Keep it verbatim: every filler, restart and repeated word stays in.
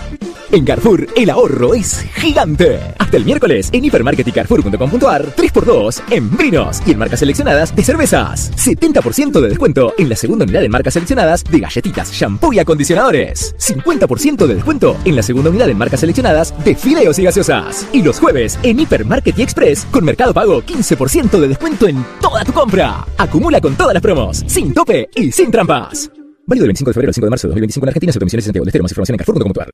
En Carrefour, el ahorro es gigante. Hasta el miércoles, en hipermarket y carrefour punto com punto ar, tres por dos en vinos y en marcas seleccionadas de cervezas. setenta por ciento de descuento en la segunda unidad en marcas seleccionadas de galletitas, shampoo y acondicionadores. cincuenta por ciento de descuento en la segunda unidad en marcas seleccionadas de fideos y gaseosas. Y los jueves, en hipermarket y express, con Mercado Pago, quince por ciento de descuento en toda tu compra. Acumula con todas las promos, sin tope y sin trampas. Válido del veinticinco de febrero al cinco de marzo de dos mil veinticinco en Argentina, Subvenciones y Santiago del Estero. Más información en carrefour punto com punto ar.